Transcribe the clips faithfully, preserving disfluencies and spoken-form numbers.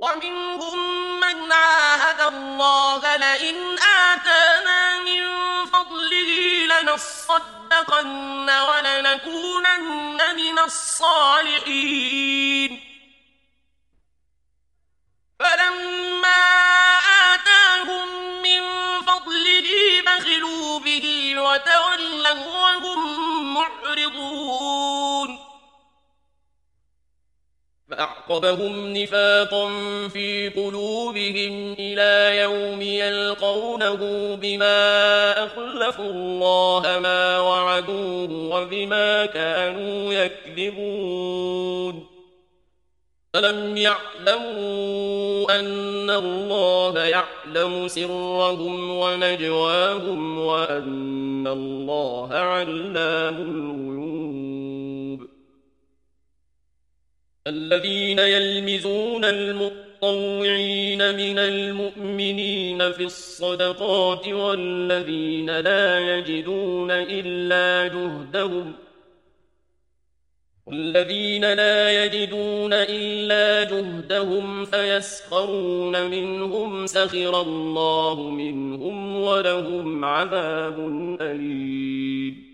ومنهم من عاهد الله لئن آتانا من فضله لنصدقن ولنكونن من الصالحين فلما آتاهم من فضله بخلوا به وتولوا وهم معرضون فأعقبهم نفاقا في قلوبهم إلى يوم يلقونه بما أخلفوا الله ما وعدوه وبما كانوا يكذبون ألم يعلموا أن الله يعلم سرهم ونجواهم وأن الله علام الغيوب الذين يلمزون المطوعين من المؤمنين في الصدقات والذين لا يجدون إلا جهدهم والذين لا يجدون إلا جهدهم فيسخرون منهم سخر الله منهم ولهم عذاب أليم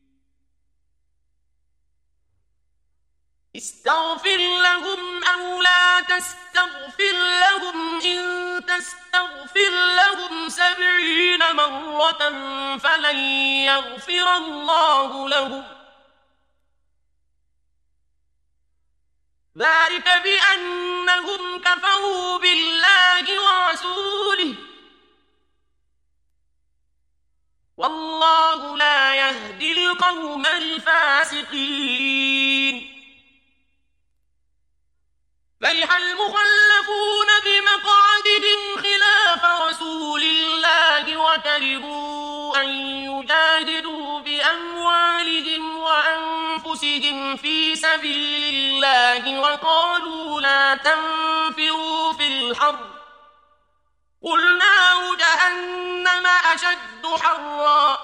استغفر لهم أو لا تستغفر لهم إن تستغفر لهم سبعين مرة فلن يغفر الله لهم ذلك بأنهم كفروا بالله ورسوله والله لا يهدي القوم الفاسقين فرح المخلفون بمقعدهم خلاف رسول الله وكرهوا أن يجاهدوا بأموالهم وأنفسهم في سبيل الله وقالوا لا تنفروا في الحر قل نار جهنم أشد حرا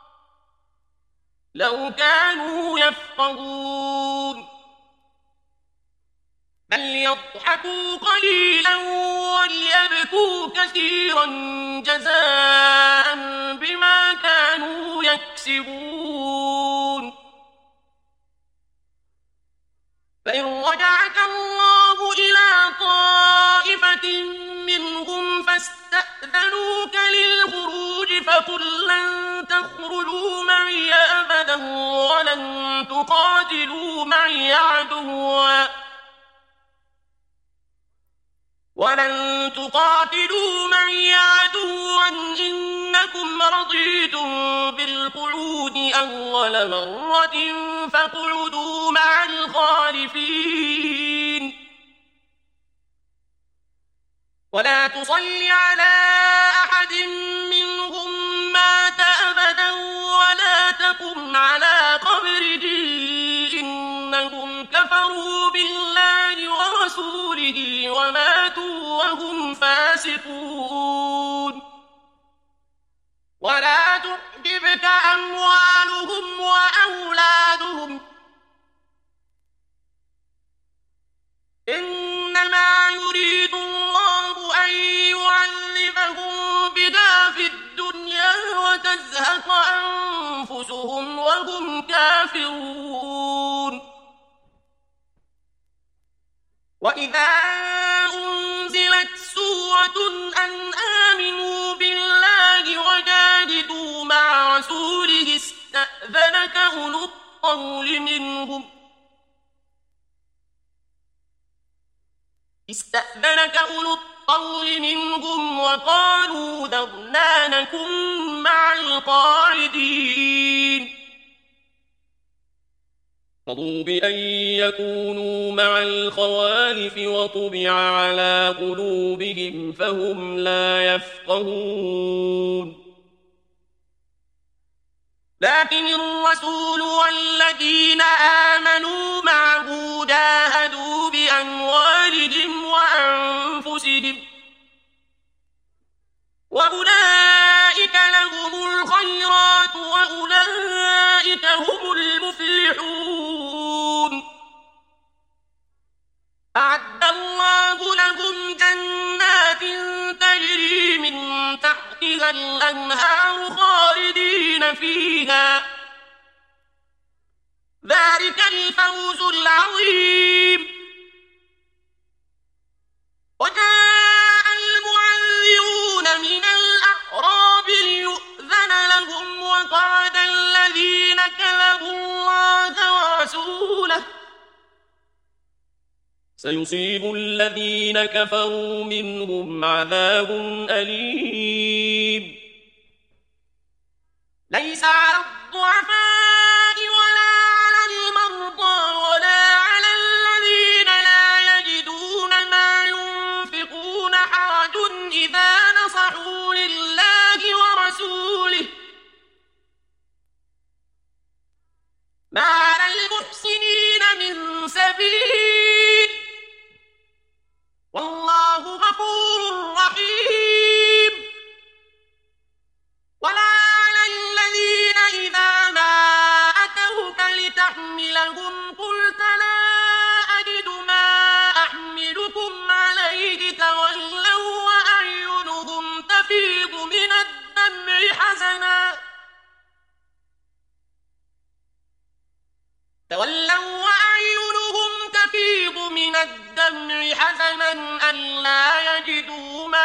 لو كانوا يفقهون فليضحكوا قليلا وليبكوا كثيرا جزاء بما كانوا يكسبون فإن رجعك الله إلى طائفة منهم فاستأذنوك للخروج فقل لن تخرجوا معي أبدا ولن تقاتلوا معي عدوا ولن تقاتلوا معي عدوا إنكم رضيتم بالقعود أول مرة فاقعدوا مع الخالفين ولا تصل على أحد منهم مات أبدا ولا تقم على قبره إنهم كفروا بالله ورسوله وماتوا وهم فاسقون ولا تعجبك أموالهم وأولادهم إنما يريد الله أن يعذبهم بها في الدنيا وتزهق أنفسهم وهم كافرون وإذا أنزلت سورة أن آمنوا بالله وجاهدوا مع رسوله استأذنك أولو الطول منهم استأذنك أولو الطول منهم وقالوا ذرنا نكن مع القاعدين رضوا بأن يكونوا مع الخوالف وطبع على قلوبهم فهم لا يفقهون لكن الرسول والذين آمنوا معه جاهدوا بأموالهم وأنفسهم وأولئك لهم الخيرات وأولئك هم المفلحون أعد الله لهم فيها الأنهار خالدين فيها، ذلك الفوز العظيم. وجاء المعذرون من الأعراب ليؤذن لهم وقعد الذين كذبوا الله ورسوله سيصيب الذين كفروا منهم عذاب أليم. ليس على الضعفاء ولا على المرضى ولا على الذين لا يجدون ما ينفقون حرج إذا نصحوا لله ورسوله، ما على المحسنين من سبيل، والله غفور رحيم. ولا على الذين إذا ما أتوك لتحملهم قلت لا أجد ما أحملكم عليه تولوا وأعينهم تفيض من الدمع حزنا تولوا وأعينهم تفيض من الدمع حزنا ألا يجدوا ما